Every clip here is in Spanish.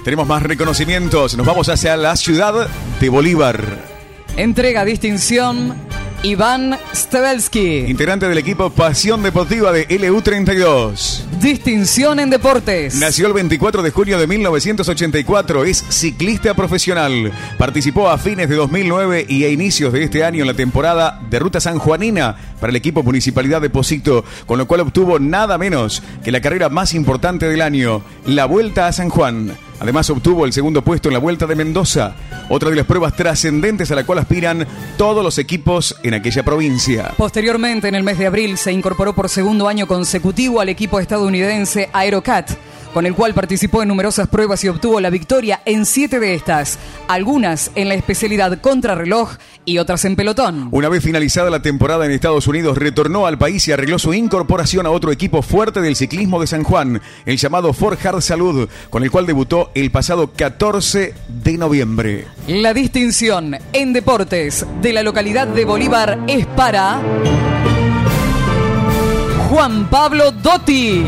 Tenemos más reconocimientos. Nos vamos hacia la ciudad de Bolívar. Entrega distinción Iván Stebelski, integrante del equipo Pasión Deportiva de LU32. Distinción en deportes. Nació el 24 de junio de 1984. Es ciclista profesional. Participó a fines de 2009 y a inicios de este año en la temporada de Ruta Sanjuanina para el equipo Municipalidad de Pocito, con lo cual obtuvo nada menos que la carrera más importante del año, la Vuelta a San Juan. Además obtuvo el segundo puesto en la Vuelta de Mendoza, otra de las pruebas trascendentes a la cual aspiran todos los equipos en aquella provincia. Posteriormente, en el mes de abril, se incorporó por segundo año consecutivo al equipo estadounidense Aerocat, con el cual participó en numerosas pruebas y obtuvo la victoria en 7 de estas, algunas en la especialidad contrarreloj y otras en pelotón. Una vez finalizada la temporada en Estados Unidos, retornó al país y arregló su incorporación a otro equipo fuerte del ciclismo de San Juan, el llamado Forjar Salud, con el cual debutó el pasado 14 de noviembre. La distinción en deportes de la localidad de Bolívar es para Juan Pablo Dotti.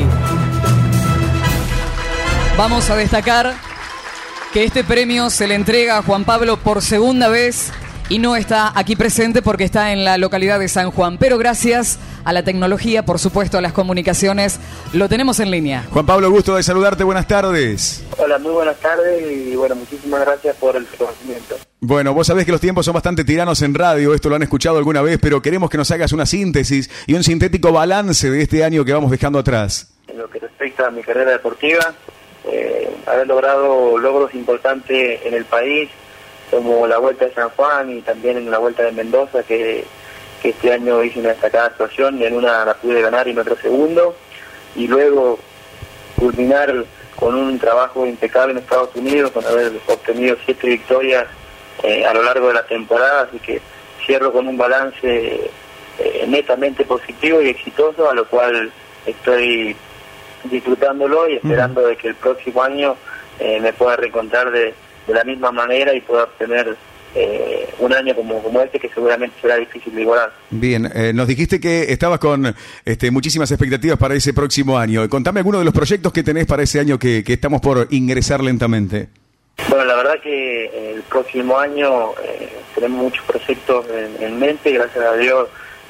Vamos a destacar que este premio se le entrega a Juan Pablo por segunda vez y no está aquí presente porque está en la localidad de San Juan. Pero gracias a la tecnología, por supuesto, a las comunicaciones, lo tenemos en línea. Juan Pablo, gusto de saludarte. Buenas tardes. Hola, muy buenas tardes y bueno, muchísimas gracias por el reconocimiento. Bueno, vos sabés que los tiempos son bastante tiranos en radio, esto lo han escuchado alguna vez, pero queremos que nos hagas una síntesis y un sintético balance de este año que vamos dejando atrás. En lo que respecta a mi carrera deportiva, haber logrado logros importantes en el país, como la Vuelta de San Juan y también en la Vuelta de Mendoza, que este año hice una destacada actuación y en una la pude ganar y en otro segundo, y luego culminar con un trabajo impecable en Estados Unidos, con haber obtenido 7 victorias a lo largo de la temporada, así que cierro con un balance netamente positivo y exitoso, a lo cual estoy disfrutándolo y esperando de que el próximo año me pueda reencontrar de la misma manera y pueda obtener un año como este, que seguramente será difícil de igualar. Bien, nos dijiste que estabas con muchísimas expectativas para ese próximo año. Contame algunos de los proyectos que tenés para ese año que estamos por ingresar lentamente. Bueno, la verdad que el próximo año tenemos muchos proyectos en mente, gracias a Dios.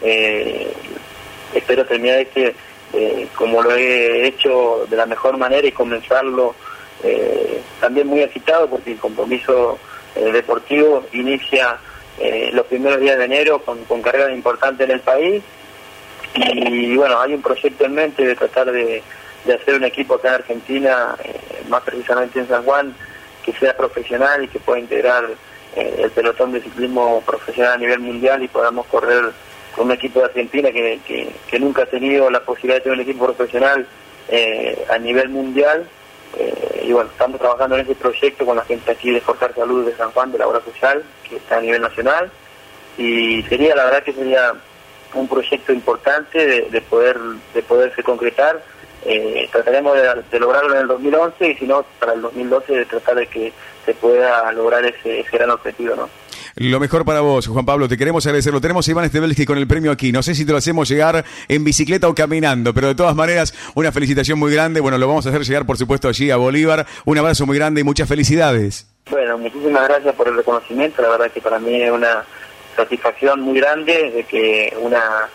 Espero terminar como lo he hecho de la mejor manera y comenzarlo también muy excitado, porque el compromiso deportivo inicia los primeros días de enero con carreras importantes en el país y bueno, hay un proyecto en mente de tratar de hacer un equipo acá en Argentina, más precisamente en San Juan, que sea profesional y que pueda integrar el pelotón de ciclismo profesional a nivel mundial y podamos correr con un equipo de Argentina que nunca ha tenido la posibilidad de tener un equipo profesional a nivel mundial. Y bueno, estamos trabajando en ese proyecto con la gente aquí de Forjar Salud de San Juan, de la obra social, que está a nivel nacional, y la verdad que sería un proyecto importante de poderse concretar. Trataremos de lograrlo en el 2011 y si no, para el 2012 de tratar de que se pueda lograr ese gran objetivo, ¿no? Lo mejor para vos, Juan Pablo, te queremos agradecer. Lo tenemos a Iván Stebelski con el premio aquí. No sé si te lo hacemos llegar en bicicleta o caminando, pero de todas maneras, una felicitación muy grande. Bueno, lo vamos a hacer llegar, por supuesto, allí a Bolívar. Un abrazo muy grande y muchas felicidades. Bueno, muchísimas gracias por el reconocimiento. La verdad que para mí es una satisfacción muy grande de que una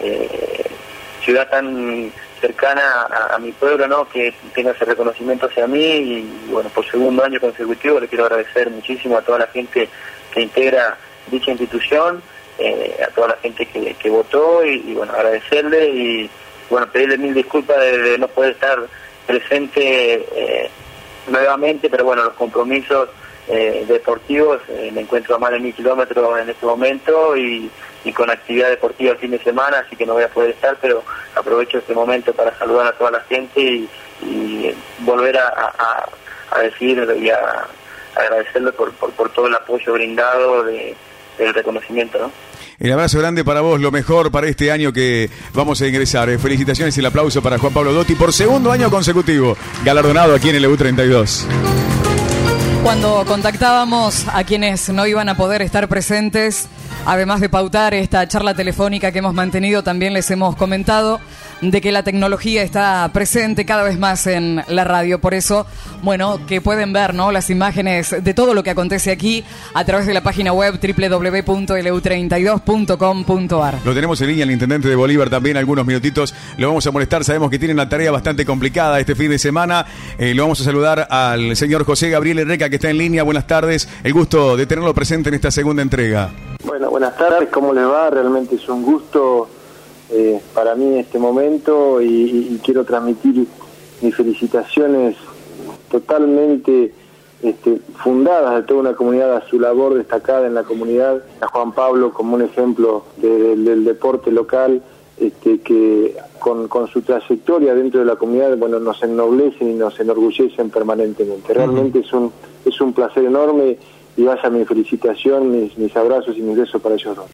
ciudad tan cercana a mi pueblo, ¿no?, que tenga ese reconocimiento hacia mí y bueno, por segundo año consecutivo le quiero agradecer muchísimo a toda la gente que integra dicha institución, a toda la gente que votó y bueno, agradecerle y bueno, pedirle mil disculpas de no poder estar presente nuevamente, pero bueno, los compromisos deportivos, me encuentro a más de 1000 kilómetros en este momento y con actividad deportiva el fin de semana, así que no voy a poder estar, pero aprovecho este momento para saludar a toda la gente y volver a decir y a agradecerle por todo el apoyo brindado del reconocimiento, ¿no? El abrazo grande para vos, lo mejor para este año que vamos a ingresar. Felicitaciones y el aplauso para Juan Pablo Dotti por segundo año consecutivo, galardonado aquí en el LU32. Cuando contactábamos a quienes no iban a poder estar presentes, además de pautar esta charla telefónica que hemos mantenido, también les hemos comentado de que la tecnología está presente cada vez más en la radio. Por eso, bueno, que pueden ver, ¿no?, las imágenes de todo lo que acontece aquí a través de la página web www.lu32.com.ar. Lo tenemos en línea el intendente de Bolívar también, algunos minutitos. Lo vamos a molestar, sabemos que tienen una tarea bastante complicada este fin de semana. Lo vamos a saludar al señor José Gabriel Herreca, que está en línea. Buenas tardes, el gusto de tenerlo presente en esta segunda entrega. Bueno, buenas tardes, ¿cómo les va? Realmente es un gusto para mí este momento y quiero transmitir mis felicitaciones totalmente fundadas de toda una comunidad a su labor destacada en la comunidad, a Juan Pablo como un ejemplo del deporte local, que con su trayectoria dentro de la comunidad, bueno, nos ennoblecen y nos enorgullecen permanentemente. Realmente es un placer enorme y vaya mi felicitación, mis abrazos y mis besos para ellos dos.